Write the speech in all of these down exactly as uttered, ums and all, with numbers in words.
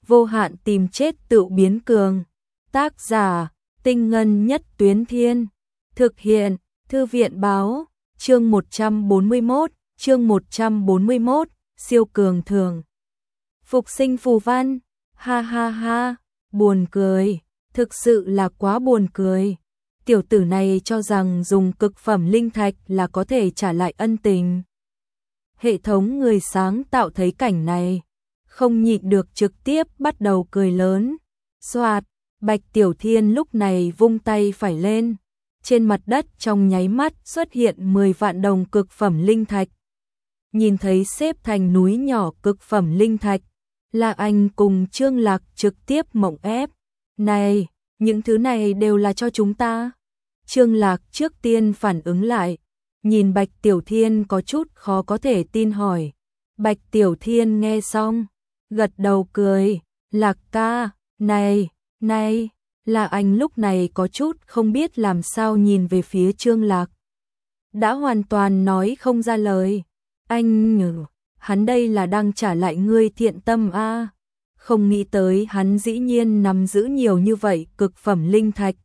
vô hạn tìm chết tự biến cường. Tác giả, Tinh Ngân Nhất Tuyến Thiên. Thực hiện, Thư viện Báo. Chương một trăm bốn mươi mốt, chương một trăm bốn mươi mốt, siêu cường thường. Phục sinh phù văn, ha ha ha, buồn cười, thực sự là quá buồn cười. Tiểu tử này cho rằng dùng cực phẩm linh thạch là có thể trả lại ân tình. Hệ thống người sáng tạo thấy cảnh này, không nhịn được trực tiếp bắt đầu cười lớn. Xoạt, Bạch Tiểu Thiên lúc này vung tay phải lên. Trên mặt đất trong nháy mắt xuất hiện mười vạn đồng cực phẩm linh thạch. Nhìn thấy xếp thành núi nhỏ cực phẩm linh thạch, La Anh cùng Trương Lạc trực tiếp mộng ép. Này, những thứ này đều là cho chúng ta. Trương Lạc trước tiên phản ứng lại, nhìn Bạch Tiểu Thiên có chút khó có thể tin hỏi. Bạch Tiểu Thiên nghe xong, gật đầu cười, Lạc ca, này, này. La Anh lúc này có chút không biết làm sao nhìn về phía Trương Lạc. Đã hoàn toàn nói không ra lời. Anh nhử, hắn đây là đang trả lại ngươi thiện tâm a à. Không nghĩ tới hắn dĩ nhiên nắm giữ nhiều như vậy cực phẩm linh thạch.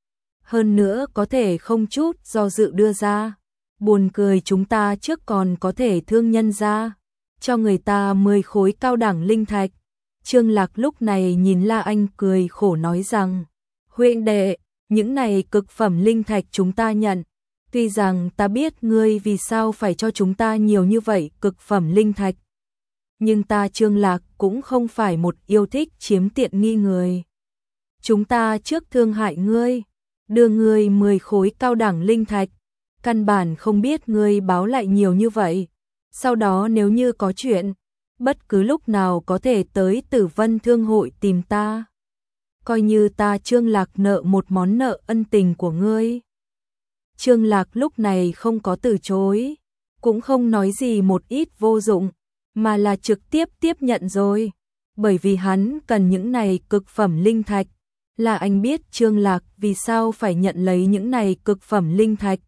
Hơn nữa có thể không chút do dự đưa ra. Buồn cười chúng ta trước còn có thể thương nhân ra. Cho người ta mười khối cao đẳng linh thạch. Trương Lạc lúc này nhìn La Anh cười khổ nói rằng. Huynh đệ, những này cực phẩm linh thạch chúng ta nhận. Tuy rằng ta biết ngươi vì sao phải cho chúng ta nhiều như vậy cực phẩm linh thạch. Nhưng ta Trương Lạc cũng không phải một yêu thích chiếm tiện nghi người. Chúng ta trước thương hại ngươi, đưa ngươi mười khối cao đẳng linh thạch. Căn bản không biết ngươi báo lại nhiều như vậy. Sau đó nếu như có chuyện, bất cứ lúc nào có thể tới Tử Vân Thương hội tìm ta. Coi như ta Trương Lạc nợ một món nợ ân tình của ngươi. Trương Lạc lúc này không có từ chối, cũng không nói gì một ít vô dụng, mà là trực tiếp tiếp nhận rồi. Bởi vì hắn cần những này cực phẩm linh thạch, là anh biết Trương Lạc vì sao phải nhận lấy những này cực phẩm linh thạch.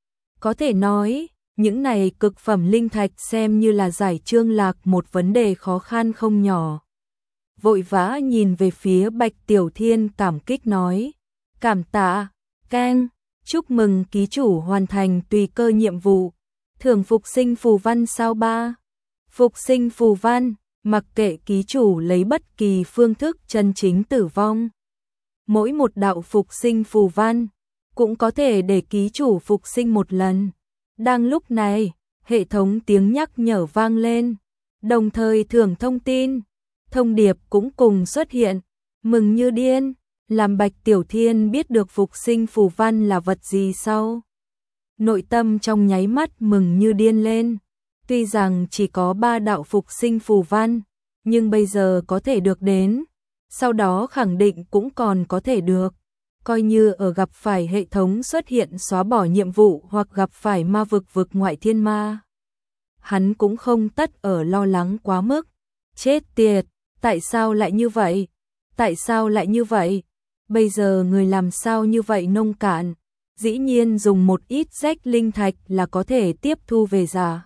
Có thể nói, những này cực phẩm linh thạch xem như là giải Trương Lạc một vấn đề khó khăn không nhỏ. Vội vã nhìn về phía Bạch Tiểu Thiên cảm kích nói. Cảm tạ, keng, chúc mừng ký chủ hoàn thành tùy cơ nhiệm vụ. Thưởng phục sinh phù văn sao ba. Phục sinh phù văn, mặc kệ ký chủ lấy bất kỳ phương thức chân chính tử vong. Mỗi một đạo phục sinh phù văn, cũng có thể để ký chủ phục sinh một lần. Đang lúc này, hệ thống tiếng nhắc nhở vang lên, đồng thời thưởng thông tin. Thông điệp cũng cùng xuất hiện, mừng như điên, làm Bạch Tiểu Thiên biết được phục sinh phù văn là vật gì sau. Nội tâm trong nháy mắt mừng như điên lên, tuy rằng chỉ có ba đạo phục sinh phù văn, nhưng bây giờ có thể được đến, sau đó khẳng định cũng còn có thể được. Coi như ở gặp phải hệ thống xuất hiện xóa bỏ nhiệm vụ hoặc gặp phải ma vực vực ngoại thiên ma. Hắn cũng không tất ở lo lắng quá mức, chết tiệt. Tại sao lại như vậy? Tại sao lại như vậy? Bây giờ người làm sao như vậy nông cạn? Dĩ nhiên dùng một ít rách linh thạch là có thể tiếp thu về giả.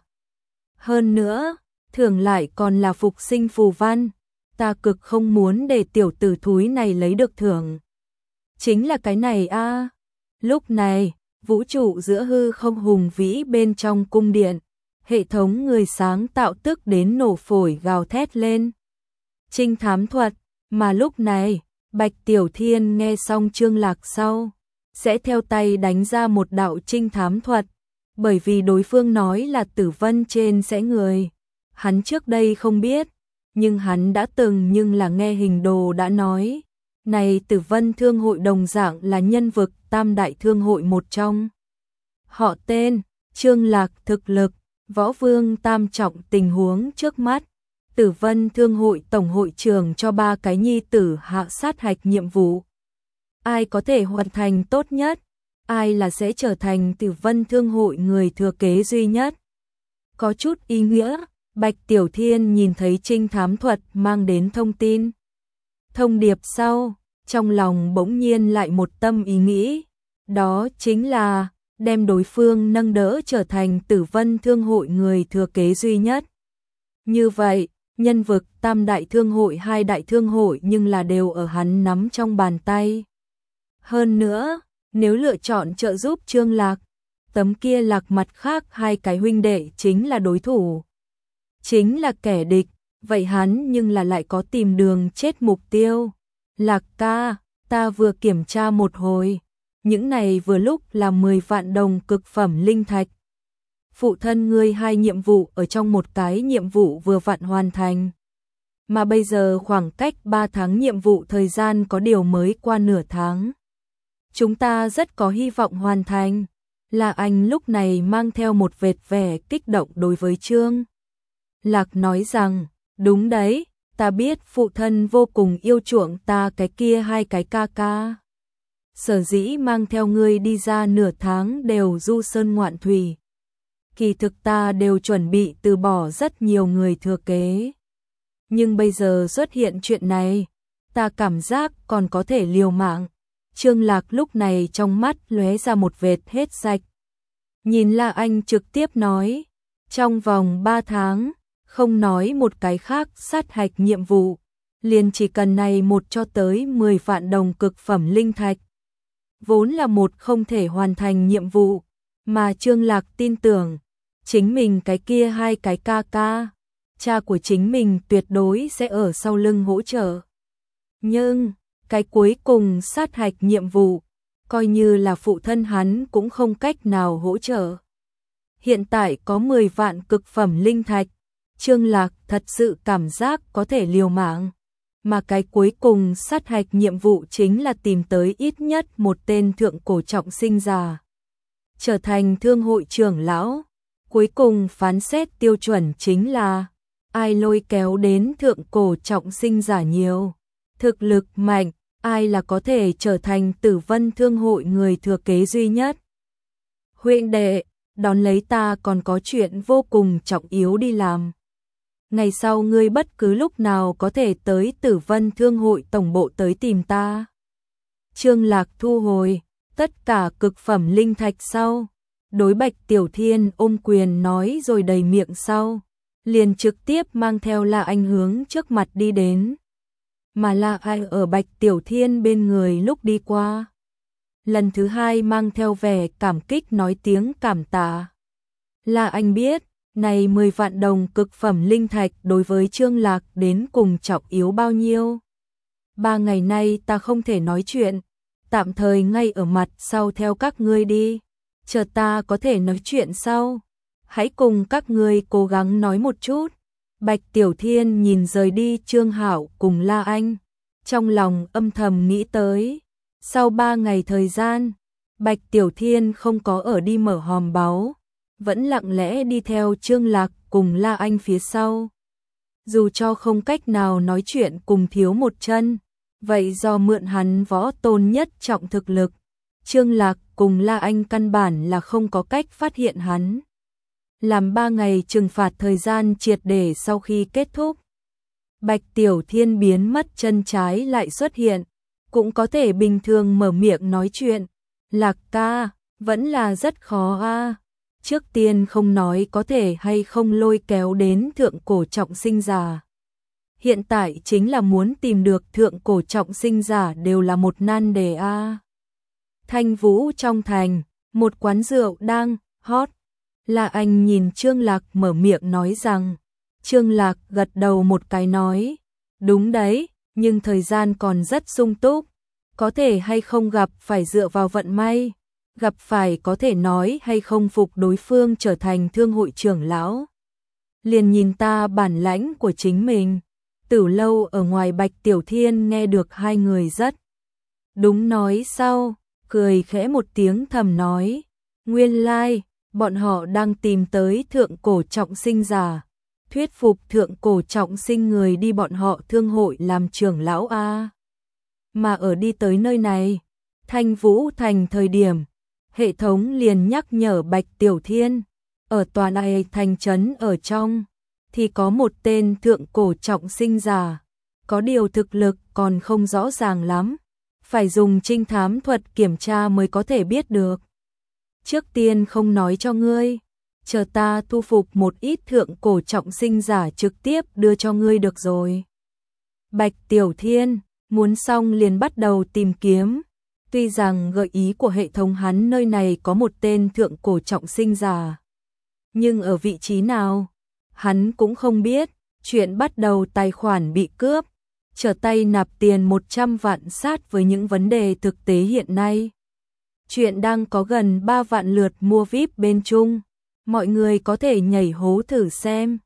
Hơn nữa, thưởng lại còn là phục sinh phù văn. Ta cực không muốn để tiểu tử thúi này lấy được thưởng. Chính là cái này a. À. Lúc này, vũ trụ giữa hư không hùng vĩ bên trong cung điện. Hệ thống người sáng tạo tức đến nổ phổi gào thét lên. Trinh thám thuật, mà lúc này, Bạch Tiểu Thiên nghe xong Trương Lạc sau, sẽ theo tay đánh ra một đạo trinh thám thuật, bởi vì đối phương nói là Tử Vân trên sẽ người. Hắn trước đây không biết, nhưng hắn đã từng nhưng là nghe hình đồ đã nói, này Tử Vân Thương hội đồng dạng là nhân vực tam đại thương hội một trong. Họ tên, Trương Lạc thực lực, võ vương tam trọng tình huống trước mắt. Tử Vân Thương hội tổng hội trưởng cho ba cái nhi tử hạ sát hạch nhiệm vụ. Ai có thể hoàn thành tốt nhất, ai là sẽ trở thành Tử Vân Thương hội người thừa kế duy nhất. Có chút ý nghĩa, Bạch Tiểu Thiên nhìn thấy trinh thám thuật mang đến thông tin. Thông điệp sau, trong lòng bỗng nhiên lại một tâm ý nghĩ, đó chính là đem đối phương nâng đỡ trở thành Tử Vân Thương hội người thừa kế duy nhất. Như vậy, nhân vực tam đại thương hội hai đại thương hội nhưng là đều ở hắn nắm trong bàn tay. Hơn nữa, nếu lựa chọn trợ giúp Trương Lạc, tấm kia Lạc mặt khác hai cái huynh đệ chính là đối thủ, chính là kẻ địch, vậy hắn nhưng là lại có tìm đường chết mục tiêu. Lạc ca, ta vừa kiểm tra một hồi, những này vừa lúc là mười vạn đồng cực phẩm linh thạch. Phụ thân ngươi hai nhiệm vụ ở trong một cái nhiệm vụ vừa vặn hoàn thành. Mà bây giờ khoảng cách ba tháng nhiệm vụ thời gian có điều mới qua nửa tháng. Chúng ta rất có hy vọng hoàn thành. Là anh lúc này mang theo một vệt vẻ kích động đối với Trương Lạc nói rằng, đúng đấy, ta biết phụ thân vô cùng yêu chuộng ta cái kia hai cái ca ca. Sở dĩ mang theo ngươi đi ra nửa tháng đều du sơn ngoạn thủy. Kỳ thực ta đều chuẩn bị từ bỏ rất nhiều người thừa kế. Nhưng bây giờ xuất hiện chuyện này, ta cảm giác còn có thể liều mạng. Trương Lạc lúc này trong mắt lóe ra một vệt hết sạch. Nhìn La Anh trực tiếp nói, trong vòng ba tháng, không nói một cái khác sát hạch nhiệm vụ, liền chỉ cần này một cho tới mười vạn đồng cực phẩm linh thạch. Vốn là một không thể hoàn thành nhiệm vụ, mà Trương Lạc tin tưởng, chính mình cái kia hai cái ca ca, cha của chính mình tuyệt đối sẽ ở sau lưng hỗ trợ. Nhưng, cái cuối cùng sát hạch nhiệm vụ, coi như là phụ thân hắn cũng không cách nào hỗ trợ. Hiện tại có mười vạn cực phẩm linh thạch, Trương Lạc thật sự cảm giác có thể liều mạng. Mà cái cuối cùng sát hạch nhiệm vụ chính là tìm tới ít nhất một tên thượng cổ trọng sinh giả, trở thành thương hội trưởng lão. Cuối cùng phán xét tiêu chuẩn chính là ai lôi kéo đến thượng cổ trọng sinh giả nhiều, thực lực mạnh, ai là có thể trở thành Tử Vân thương hội người thừa kế duy nhất. Huynh đệ, đón lấy ta còn có chuyện vô cùng trọng yếu đi làm. Ngày sau ngươi bất cứ lúc nào có thể tới Tử Vân thương hội tổng bộ tới tìm ta. Trương Lạc thu hồi tất cả cực phẩm linh thạch sau, đối Bạch Tiểu Thiên ôm quyền nói rồi đầy miệng sau, liền trực tiếp mang theo La Anh hướng trước mặt đi đến. Mà La Anh ở Bạch Tiểu Thiên bên người lúc đi qua, lần thứ hai mang theo vẻ cảm kích nói tiếng cảm tạ. La Anh biết, này mười vạn đồng cực phẩm linh thạch đối với Trương Lạc đến cùng trọng yếu bao nhiêu. Ba ngày nay ta không thể nói chuyện, tạm thời ngay ở mặt sau theo các ngươi đi, chờ ta có thể nói chuyện sau. Hãy cùng các ngươi cố gắng nói một chút. Bạch Tiểu Thiên nhìn rời đi Trương Hạo cùng La Anh, trong lòng âm thầm nghĩ tới. Sau ba ngày thời gian, Bạch Tiểu Thiên không có ở đi mở hòm báu, vẫn lặng lẽ đi theo Trương Lạc cùng La Anh phía sau. Dù cho không cách nào nói chuyện cùng thiếu một chân, vậy do mượn hắn võ tôn nhất trọng thực lực, Trương Lạc cùng La Anh căn bản là không có cách phát hiện hắn. Làm ba ngày trừng phạt thời gian triệt để sau khi kết thúc, Bạch Tiểu Thiên biến mất chân trái lại xuất hiện, cũng có thể bình thường mở miệng nói chuyện. Lạc ca, vẫn là rất khó a. Trước tiên không nói có thể hay không lôi kéo đến thượng cổ trọng sinh giả. Hiện tại chính là muốn tìm được thượng cổ trọng sinh giả đều là một nan đề a. Thanh Vũ trong thành, một quán rượu đang hot. La Anh nhìn Trương Lạc mở miệng nói rằng, Trương Lạc gật đầu một cái nói, đúng đấy, nhưng thời gian còn rất sung túc, có thể hay không gặp phải dựa vào vận may, gặp phải có thể nói hay không phục đối phương trở thành thương hội trưởng lão. Liền nhìn ta bản lãnh của chính mình. Tử lâu ở ngoài Bạch Tiểu Thiên nghe được hai người rất đúng nói sau, cười khẽ một tiếng thầm nói, nguyên lai, like, bọn họ đang tìm tới thượng cổ trọng sinh giả, thuyết phục thượng cổ trọng sinh người đi bọn họ thương hội làm trưởng lão a. Mà ở đi tới nơi này, Thanh Vũ thành thời điểm, hệ thống liền nhắc nhở Bạch Tiểu Thiên, ở tòa này thành trấn ở trong, thì có một tên thượng cổ trọng sinh giả, có điều thực lực còn không rõ ràng lắm, phải dùng trinh thám thuật kiểm tra mới có thể biết được. Trước tiên không nói cho ngươi, chờ ta thu phục một ít thượng cổ trọng sinh giả trực tiếp đưa cho ngươi được rồi. Bạch Tiểu Thiên, muốn xong liền bắt đầu tìm kiếm. Tuy rằng gợi ý của hệ thống hắn nơi này có một tên thượng cổ trọng sinh giả, nhưng ở vị trí nào, hắn cũng không biết. Chuyện bắt đầu tài khoản bị cướp, trở tay nạp tiền một trăm vạn sát với những vấn đề thực tế hiện nay. Chuyện đang có gần ba vạn lượt mua vi ai pi bên Trung, mọi người có thể nhảy hố thử xem.